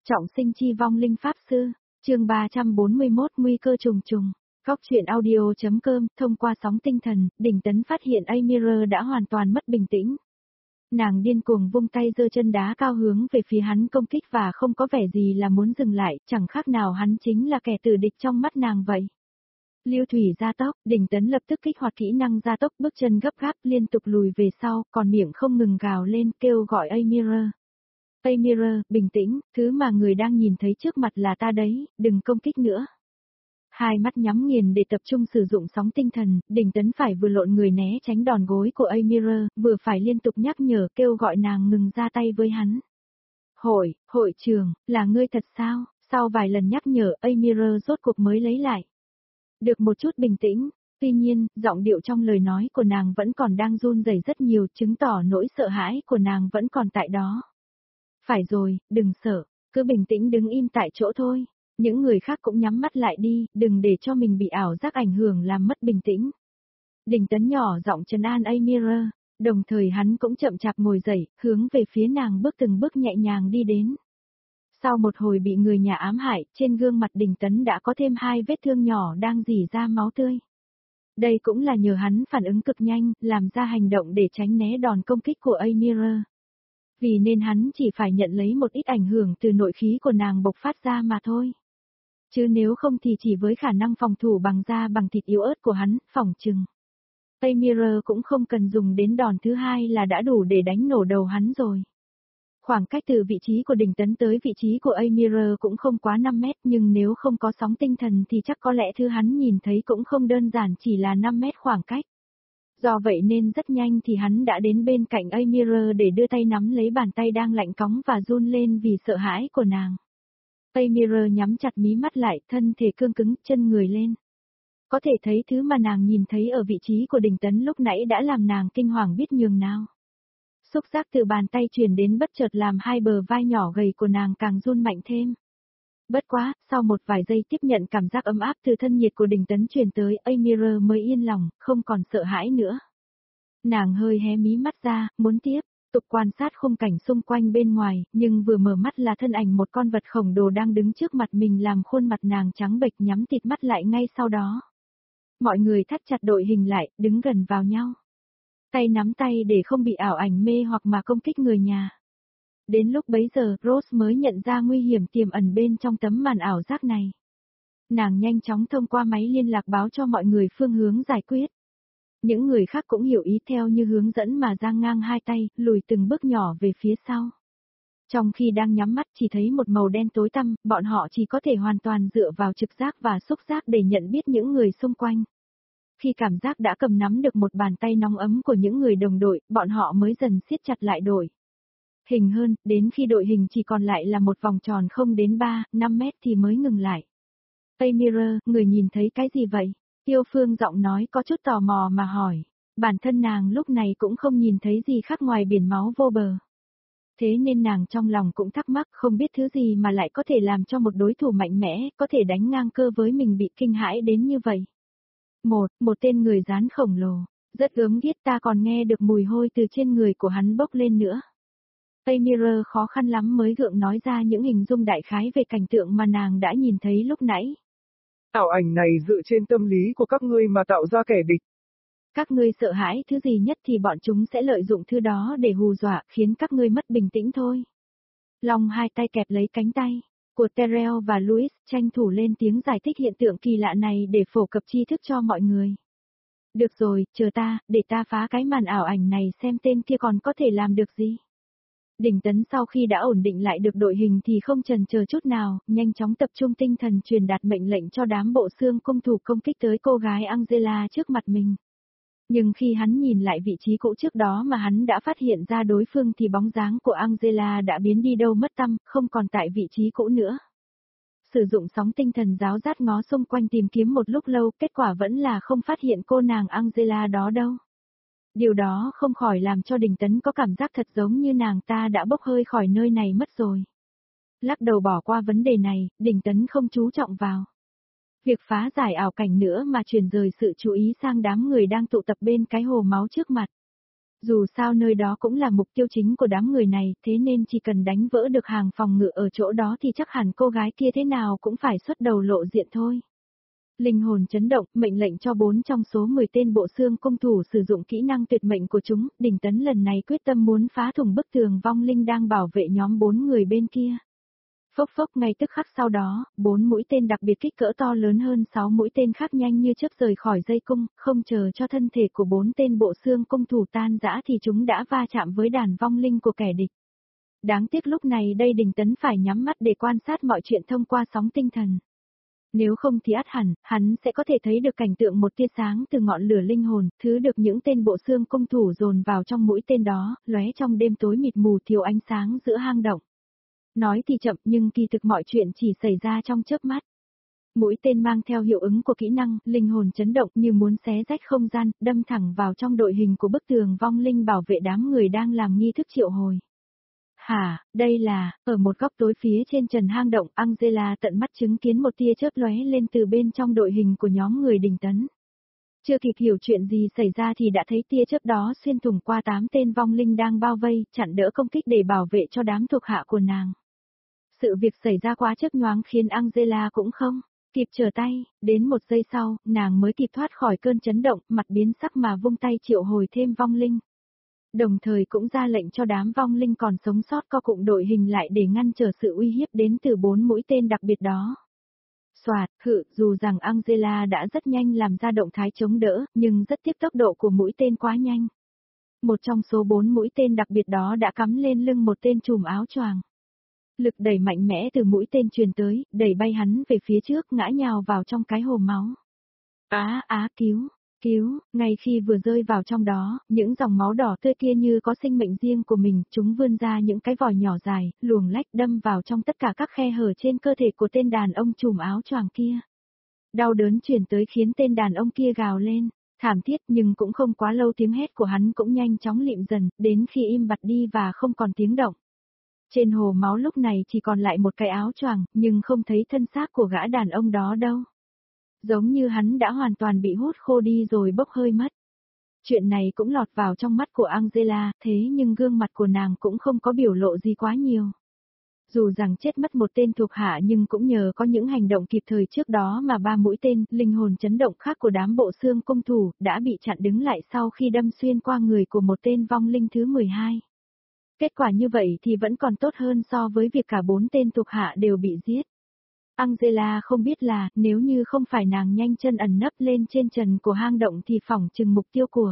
Trọng sinh chi vong linh pháp sư, chương 341 nguy cơ trùng trùng. Góc truyện audio.com, thông qua sóng tinh thần, Đình Tấn phát hiện Amira đã hoàn toàn mất bình tĩnh. Nàng điên cuồng vung tay giơ chân đá cao hướng về phía hắn công kích và không có vẻ gì là muốn dừng lại, chẳng khác nào hắn chính là kẻ tử địch trong mắt nàng vậy. Lưu thủy gia tốc, Đình Tấn lập tức kích hoạt kỹ năng gia tốc, bước chân gấp gáp liên tục lùi về sau, còn miệng không ngừng gào lên kêu gọi Amira. Amira, bình tĩnh, thứ mà người đang nhìn thấy trước mặt là ta đấy, đừng công kích nữa. Hai mắt nhắm nghiền để tập trung sử dụng sóng tinh thần, Đình Tấn phải vừa lộn người né tránh đòn gối của Amira, vừa phải liên tục nhắc nhở kêu gọi nàng ngừng ra tay với hắn. Hội trưởng, là ngươi thật sao? Sau vài lần nhắc nhở, Amira rốt cuộc mới lấy lại được một chút bình tĩnh. Tuy nhiên, giọng điệu trong lời nói của nàng vẫn còn đang run rẩy rất nhiều, chứng tỏ nỗi sợ hãi của nàng vẫn còn tại đó. Phải rồi, đừng sợ, cứ bình tĩnh đứng im tại chỗ thôi. Những người khác cũng nhắm mắt lại đi, đừng để cho mình bị ảo giác ảnh hưởng làm mất bình tĩnh. Đình Tấn nhỏ giọng trấn an Amira, đồng thời hắn cũng chậm chạp ngồi dậy, hướng về phía nàng bước từng bước nhẹ nhàng đi đến. Sau một hồi bị người nhà ám hại, trên gương mặt Đình Tấn đã có thêm 2 vết thương nhỏ đang rỉ ra máu tươi. Đây cũng là nhờ hắn phản ứng cực nhanh, làm ra hành động để tránh né đòn công kích của Amira. Vì nên hắn chỉ phải nhận lấy một ít ảnh hưởng từ nội khí của nàng bộc phát ra mà thôi. Chứ nếu không thì chỉ với khả năng phòng thủ bằng da bằng thịt yếu ớt của hắn, phỏng chừng Amira cũng không cần dùng đến đòn thứ hai là đã đủ để đánh nổ đầu hắn rồi. Khoảng cách từ vị trí của Đình Tấn tới vị trí của Amira cũng không quá 5 mét, nhưng nếu không có sóng tinh thần thì chắc có lẽ thứ hắn nhìn thấy cũng không đơn giản chỉ là 5 mét khoảng cách. Do vậy nên rất nhanh thì hắn đã đến bên cạnh Amira để đưa tay nắm lấy bàn tay đang lạnh cóng và run lên vì sợ hãi của nàng. Amira nhắm chặt mí mắt lại, thân thể cương cứng, chân người lên. Có thể thấy thứ mà nàng nhìn thấy ở vị trí của Đình Tấn lúc nãy đã làm nàng kinh hoàng biết nhường nào. Xúc giác từ bàn tay truyền đến bất chợt làm hai bờ vai nhỏ gầy của nàng càng run mạnh thêm. Bất quá, sau một vài giây tiếp nhận cảm giác ấm áp từ thân nhiệt của Đình Tấn truyền tới, Amira mới yên lòng, không còn sợ hãi nữa. Nàng hơi hé mí mắt ra, muốn tiếp tục quan sát khung cảnh xung quanh bên ngoài, nhưng vừa mở mắt là thân ảnh một con vật khổng lồ đang đứng trước mặt mình làm khuôn mặt nàng trắng bệch nhắm tịt mắt lại ngay sau đó. Mọi người thắt chặt đội hình lại, đứng gần vào nhau. Tay nắm tay để không bị ảo ảnh mê hoặc mà công kích người nhà. Đến lúc bấy giờ, Rose mới nhận ra nguy hiểm tiềm ẩn bên trong tấm màn ảo giác này. Nàng nhanh chóng thông qua máy liên lạc báo cho mọi người phương hướng giải quyết. Những người khác cũng hiểu ý theo như hướng dẫn mà giang ngang hai tay, lùi từng bước nhỏ về phía sau. Trong khi đang nhắm mắt chỉ thấy một màu đen tối tăm, bọn họ chỉ có thể hoàn toàn dựa vào trực giác và xúc giác để nhận biết những người xung quanh. Khi cảm giác đã cầm nắm được một bàn tay nóng ấm của những người đồng đội, bọn họ mới dần siết chặt lại đội hình hơn, đến khi đội hình chỉ còn lại là một vòng tròn không đến 3-5 mét thì mới ngừng lại. Amira, người nhìn thấy cái gì vậy? Tiêu Phương giọng nói có chút tò mò mà hỏi. Bản thân nàng lúc này cũng không nhìn thấy gì khác ngoài biển máu vô bờ. Thế nên nàng trong lòng cũng thắc mắc không biết thứ gì mà lại có thể làm cho một đối thủ mạnh mẽ, có thể đánh ngang cơ với mình bị kinh hãi đến như vậy. Một tên người rán khổng lồ, rất gớm ghiếc, ta còn nghe được mùi hôi từ trên người của hắn bốc lên nữa. Amira khó khăn lắm mới gượng nói ra những hình dung đại khái về cảnh tượng mà nàng đã nhìn thấy lúc nãy. Ảo ảnh này dựa trên tâm lý của các ngươi mà tạo ra kẻ địch. Các ngươi sợ hãi thứ gì nhất thì bọn chúng sẽ lợi dụng thứ đó để hù dọa, khiến các ngươi mất bình tĩnh thôi. Long hai tay kẹp lấy cánh tay của Terrell và Louis, tranh thủ lên tiếng giải thích hiện tượng kỳ lạ này để phổ cập tri thức cho mọi người. Được rồi, chờ ta, để ta phá cái màn ảo ảnh này xem tên kia còn có thể làm được gì. Đình Tấn sau khi đã ổn định lại được đội hình thì không chần chờ chút nào, nhanh chóng tập trung tinh thần truyền đạt mệnh lệnh cho đám bộ xương cung thủ công kích tới cô gái Angela trước mặt mình. Nhưng khi hắn nhìn lại vị trí cũ trước đó mà hắn đã phát hiện ra đối phương thì bóng dáng của Angela đã biến đi đâu mất tăm, không còn tại vị trí cũ nữa. Sử dụng sóng tinh thần giáo giác ngó xung quanh tìm kiếm một lúc lâu, kết quả vẫn là không phát hiện cô nàng Angela đó đâu. Điều đó không khỏi làm cho Đình Tấn có cảm giác thật giống như nàng ta đã bốc hơi khỏi nơi này mất rồi. Lắc đầu bỏ qua vấn đề này, Đình Tấn không chú trọng vào việc phá giải ảo cảnh nữa mà chuyển rời sự chú ý sang đám người đang tụ tập bên cái hồ máu trước mặt. Dù sao nơi đó cũng là mục tiêu chính của đám người này, thế nên chỉ cần đánh vỡ được hàng phòng ngự ở chỗ đó thì chắc hẳn cô gái kia thế nào cũng phải xuất đầu lộ diện thôi. Linh hồn chấn động, mệnh lệnh cho 4 trong số 10 tên bộ xương cung thủ sử dụng kỹ năng tuyệt mệnh của chúng, Đình Tấn lần này quyết tâm muốn phá thủng bức tường vong linh đang bảo vệ nhóm 4 người bên kia. Phốc phốc, ngay tức khắc sau đó, 4 mũi tên đặc biệt kích cỡ to lớn hơn 6 mũi tên khác nhanh như chớp rời khỏi dây cung, không chờ cho thân thể của 4 tên bộ xương cung thủ tan rã thì chúng đã va chạm với đàn vong linh của kẻ địch. Đáng tiếc lúc này đây Đình Tấn phải nhắm mắt để quan sát mọi chuyện thông qua sóng tinh thần. Nếu không thì ắt hẳn, hắn sẽ có thể thấy được cảnh tượng một tia sáng từ ngọn lửa linh hồn, thứ được những tên bộ xương cung thủ dồn vào trong mũi tên đó, lóe trong đêm tối mịt mù thiếu ánh sáng giữa hang động. Nói thì chậm nhưng kỳ thực mọi chuyện chỉ xảy ra trong chớp mắt. Mũi tên mang theo hiệu ứng của kỹ năng, linh hồn chấn động như muốn xé rách không gian, đâm thẳng vào trong đội hình của bức tường vong linh bảo vệ đám người đang làm nghi thức triệu hồi. Hả, đây là, ở một góc tối phía trên trần hang động, Angela tận mắt chứng kiến một tia chớp lóe lên từ bên trong đội hình của nhóm người Đình Tấn. Chưa kịp hiểu chuyện gì xảy ra thì đã thấy tia chớp đó xuyên thủng qua 8 tên vong linh đang bao vây, chặn đỡ công kích để bảo vệ cho đám thuộc hạ của nàng. Sự việc xảy ra quá chớp nhoáng khiến Angela cũng không kịp trở tay, đến một giây sau, nàng mới kịp thoát khỏi cơn chấn động, mặt biến sắc mà vung tay triệu hồi thêm vong linh. Đồng thời cũng ra lệnh cho đám vong linh còn sống sót co cụm đội hình lại để ngăn trở sự uy hiếp đến từ 4 mũi tên đặc biệt đó. Soạt, dù rằng Angela đã rất nhanh làm ra động thái chống đỡ, nhưng rất tiếc tốc độ của mũi tên quá nhanh. Một trong số 4 mũi tên đặc biệt đó đã cắm lên lưng một tên trùm áo choàng. Lực đẩy mạnh mẽ từ mũi tên truyền tới, đẩy bay hắn về phía trước, ngã nhào vào trong cái hồ máu. Cứu, ngay khi vừa rơi vào trong đó, những dòng máu đỏ tươi kia như có sinh mệnh riêng của mình, chúng vươn ra những cái vòi nhỏ dài, luồng lách đâm vào trong tất cả các khe hở trên cơ thể của tên đàn ông trùm áo choàng kia. Đau đớn truyền tới khiến tên đàn ông kia gào lên, thảm thiết, nhưng cũng không quá lâu, tiếng hét của hắn cũng nhanh chóng lịm dần, đến khi im bặt đi và không còn tiếng động. Trên hồ máu lúc này chỉ còn lại một cái áo choàng, nhưng không thấy thân xác của gã đàn ông đó đâu. Giống như hắn đã hoàn toàn bị hút khô đi rồi bốc hơi mất. Chuyện này cũng lọt vào trong mắt của Angela, thế nhưng gương mặt của nàng cũng không có biểu lộ gì quá nhiều. Dù rằng chết mất một tên thuộc hạ nhưng cũng nhờ có những hành động kịp thời trước đó mà 3 mũi tên, linh hồn chấn động khác của đám bộ xương cung thủ, đã bị chặn đứng lại sau khi đâm xuyên qua người của một tên vong linh thứ 12. Kết quả như vậy thì vẫn còn tốt hơn so với việc cả 4 tên thuộc hạ đều bị giết. Angela không biết là, nếu như không phải nàng nhanh chân ẩn nấp lên trên trần của hang động thì phỏng chừng mục tiêu của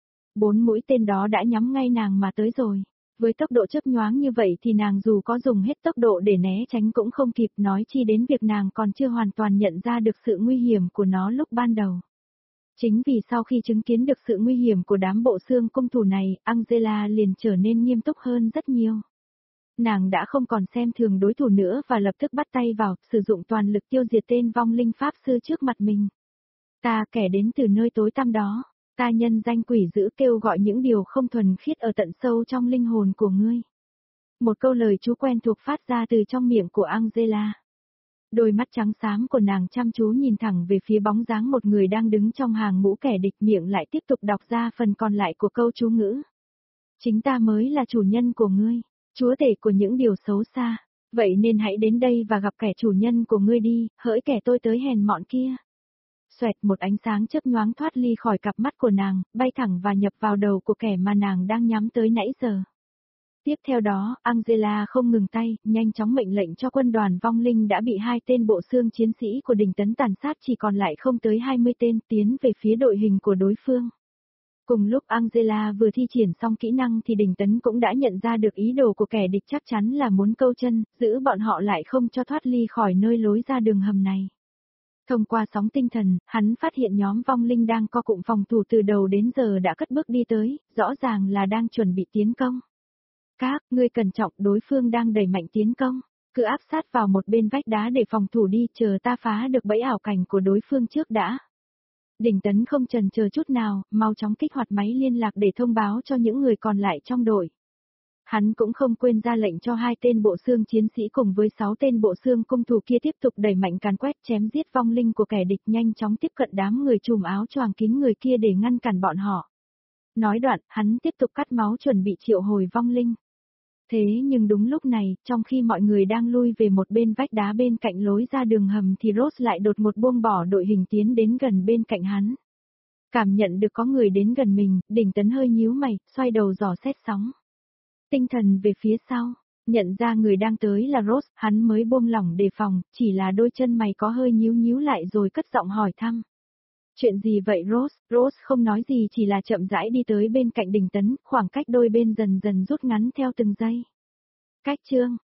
4 mũi tên đó đã nhắm ngay nàng mà tới rồi. Với tốc độ chớp nhoáng như vậy thì nàng dù có dùng hết tốc độ để né tránh cũng không kịp, nói chi đến việc nàng còn chưa hoàn toàn nhận ra được sự nguy hiểm của nó lúc ban đầu. Chính vì sau khi chứng kiến được sự nguy hiểm của đám bộ xương cung thủ này, Angela liền trở nên nghiêm túc hơn rất nhiều. Nàng đã không còn xem thường đối thủ nữa và lập tức bắt tay vào, sử dụng toàn lực tiêu diệt tên vong linh pháp sư trước mặt mình. Ta, kẻ đến từ nơi tối tăm đó, ta nhân danh quỷ dữ kêu gọi những điều không thuần khiết ở tận sâu trong linh hồn của ngươi. Một câu lời chú quen thuộc phát ra từ trong miệng của Angela. Đôi mắt trắng xám của nàng chăm chú nhìn thẳng về phía bóng dáng một người đang đứng trong hàng ngũ kẻ địch, miệng lại tiếp tục đọc ra phần còn lại của câu chú ngữ. Chính ta mới là chủ nhân của ngươi, chúa tể của những điều xấu xa, vậy nên hãy đến đây và gặp kẻ chủ nhân của ngươi đi, hỡi kẻ tôi tới hèn mọn kia. Xoẹt, một ánh sáng chớp nhoáng thoát ly khỏi cặp mắt của nàng, bay thẳng và nhập vào đầu của kẻ mà nàng đang nhắm tới nãy giờ. Tiếp theo đó, Angela không ngừng tay, nhanh chóng mệnh lệnh cho quân đoàn vong linh đã bị 2 tên bộ xương chiến sĩ của Đình Tấn tàn sát chỉ còn lại không tới 20 tên, tiến về phía đội hình của đối phương. Cùng lúc Angela vừa thi triển xong kỹ năng thì Đình Tấn cũng đã nhận ra được ý đồ của kẻ địch, chắc chắn là muốn câu chân, giữ bọn họ lại không cho thoát ly khỏi nơi lối ra đường hầm này. Thông qua sóng tinh thần, hắn phát hiện nhóm vong linh đang co cụm phòng thủ từ đầu đến giờ đã cất bước đi tới, rõ ràng là đang chuẩn bị tiến công. Các, ngươi cẩn trọng, đối phương đang đẩy mạnh tiến công, cứ áp sát vào một bên vách đá để phòng thủ đi, chờ ta phá được bẫy ảo cảnh của đối phương trước đã. Đình Tấn không chần chờ chút nào, mau chóng kích hoạt máy liên lạc để thông báo cho những người còn lại trong đội. Hắn cũng không quên ra lệnh cho 2 tên bộ xương chiến sĩ cùng với 6 tên bộ xương cung thủ kia tiếp tục đẩy mạnh càn quét chém giết vong linh của kẻ địch, nhanh chóng tiếp cận đám người trùm áo choàng kín người kia để ngăn cản bọn họ. Nói đoạn, hắn tiếp tục cắt máu chuẩn bị triệu hồi vong linh. Thế nhưng đúng lúc này, trong khi mọi người đang lui về một bên vách đá bên cạnh lối ra đường hầm thì Rose lại đột ngột buông bỏ đội hình tiến đến gần bên cạnh hắn. Cảm nhận được có người đến gần mình, Đỉnh Tấn hơi nhíu mày, xoay đầu dò xét sóng tinh thần về phía sau. Nhận ra người đang tới là Rose, hắn mới buông lỏng đề phòng, chỉ là đôi chân mày có hơi nhíu nhíu lại rồi cất giọng hỏi thăm. Chuyện gì vậy Rose? Rose không nói gì chỉ là chậm rãi đi tới bên cạnh Đỉnh Tấn, khoảng cách đôi bên dần dần rút ngắn theo từng giây. Cách chương